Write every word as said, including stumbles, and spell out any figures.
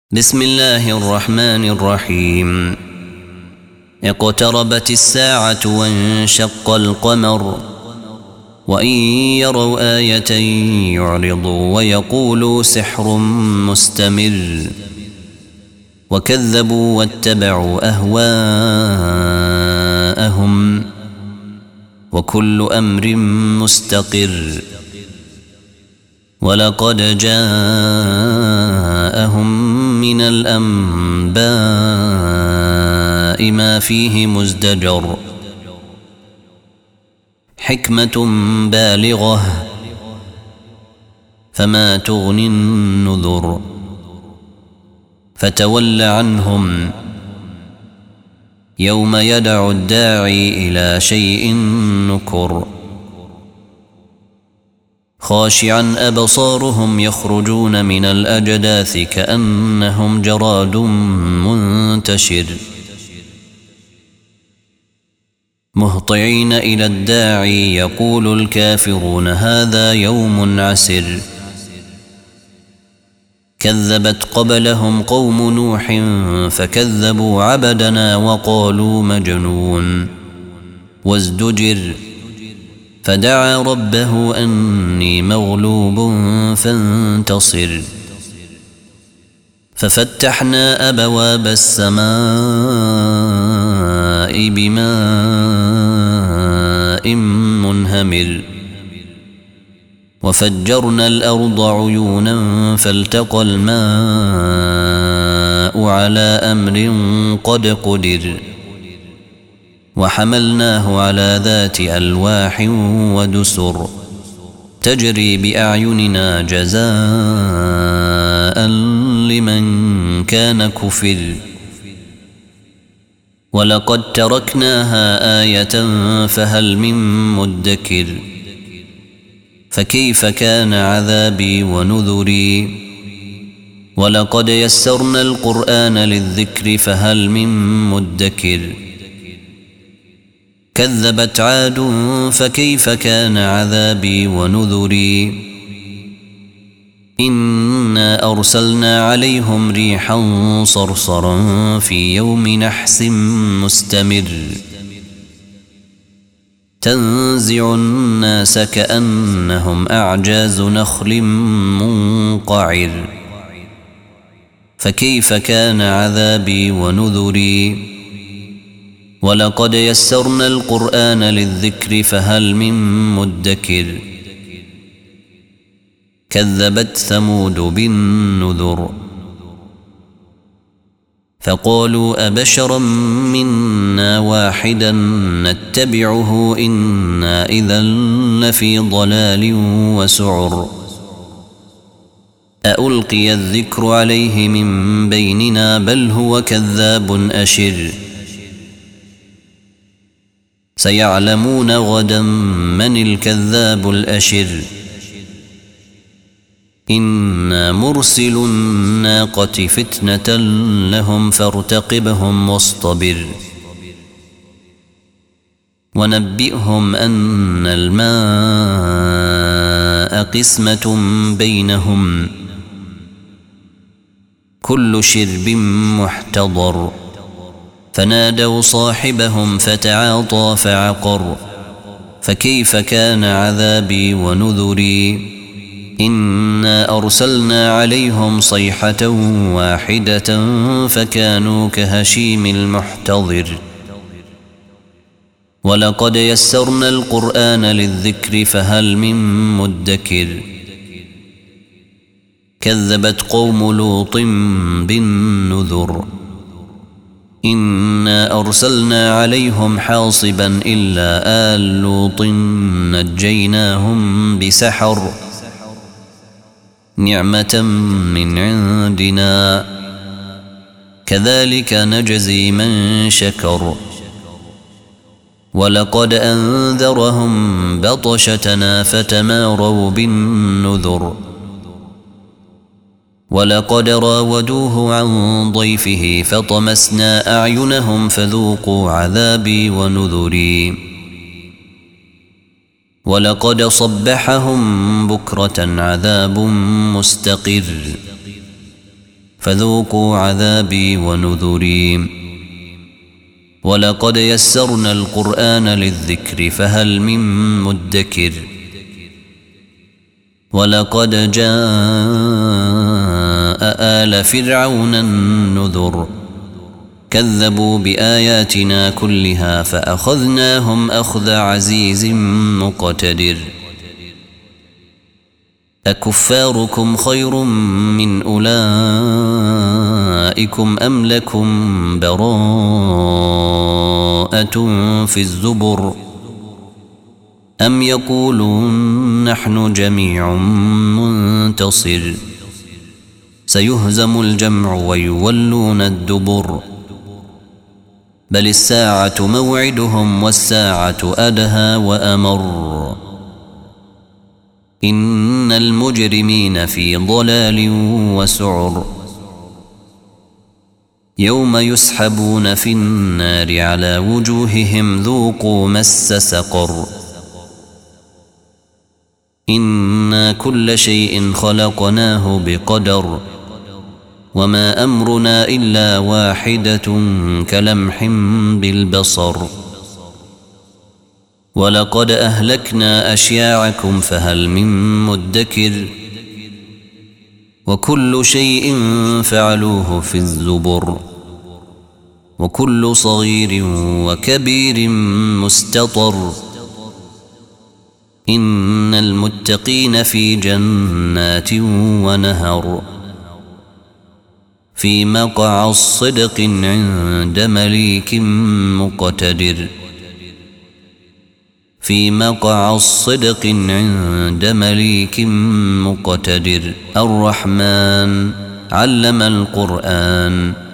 بسم الله الرحمن الرحيم. اقتربت الساعة وانشق القمر وإن يروا آية يعرضوا ويقولوا سحر مستمر وكذبوا واتبعوا أهواءهم وكل أمر مستقر ولقد جاءهم من الأنباء ما فيه مزدجر حكمة بالغة فما تغني النذر فتول عنهم يوم يدعو الداعي إلى شيء نكر خاشعا أبصارهم يخرجون من الأجداث كأنهم جراد منتشر مهطعين إلى الداعي يقول الكافرون هذا يوم عسر كذبت قبلهم قوم نوح فكذبوا عبدنا وقالوا مجنون وازدجر فدعا ربه أني مغلوب فانتصر ففتحنا أبواب السماء بماء منهمر وفجرنا الأرض عيونا فالتقى الماء على أمر قد قدر وحملناه على ذات ألواح ودسر تجري بأعيننا جزاء لمن كان كفر ولقد تركناها آية فهل من مدكر فكيف كان عذابي ونذري ولقد يسرنا القرآن للذكر فهل من مدكر كذبت عاد فكيف كان عذابي ونذري إنا أرسلنا عليهم ريحا صرصرا في يوم نحس مستمر تنزع الناس كأنهم أعجاز نخل منقعر فكيف كان عذابي ونذري ولقد يسرنا القرآن للذكر فهل من مدكر كذبت ثمود بالنذر فقالوا أبشرا منا واحدا نتبعه إنا إذا لفي ضلال وسعر أألقي الذكر عليه من بيننا بل هو كذاب أشر سيعلمون غدا من الكذاب الأشر إنا مرسل الناقة فتنة لهم فارتقبهم واصطبر ونبئهم أن الماء قسمة بينهم كل شرب محتضر فنادوا صاحبهم فتعاطى فعقر فكيف كان عذابي ونذري إنا أرسلنا عليهم صيحة واحدة فكانوا كهشيم المحتضر ولقد يسرنا القرآن للذكر فهل من مدكر كذبت قوم لوط بالنذر إنا أرسلنا عليهم حاصبا إلا آل لوط نجيناهم بسحر نعمة من عندنا كذلك نجزي من شكر ولقد أنذرهم بطشتنا فتماروا بالنذر ولقد راودوه عن ضيفه فطمسنا أعينهم فذوقوا عذابي ونذري ولقد صبحهم بكرة عذاب مستقر فذوقوا عذابي ونذري. ولقد يسرنا القرآن للذكر فهل من مدكر. ولقد جاء آل فرعون النذر كذبوا بآياتنا كلها فأخذناهم أخذ عزيز مقتدر. أكفاركم خير من أولئكم أم لكم براءة في الزبر أم يقولون نحن جميع منتصر سيهزم الجمع ويولون الدبر بل الساعة موعدهم والساعة أدهى وأمر إن المجرمين في ضلال وسعر. يوم يسحبون في النار على وجوههم ذوقوا مس سقر. إنا كل شيء خلقناه بقدر وما أمرنا إلا واحدة كلمح بالبصر. ولقد أهلكنا أشياعكم فهل من مدكر. وكل شيء فعلوه في الزبر وكل صغير وكبير مستطر. إن المتقين في جنات ونهر في مقعد صدق عند مليك مقتدر. في مقعد صدق عند مليك مقتدر. الرحمن علم القرآن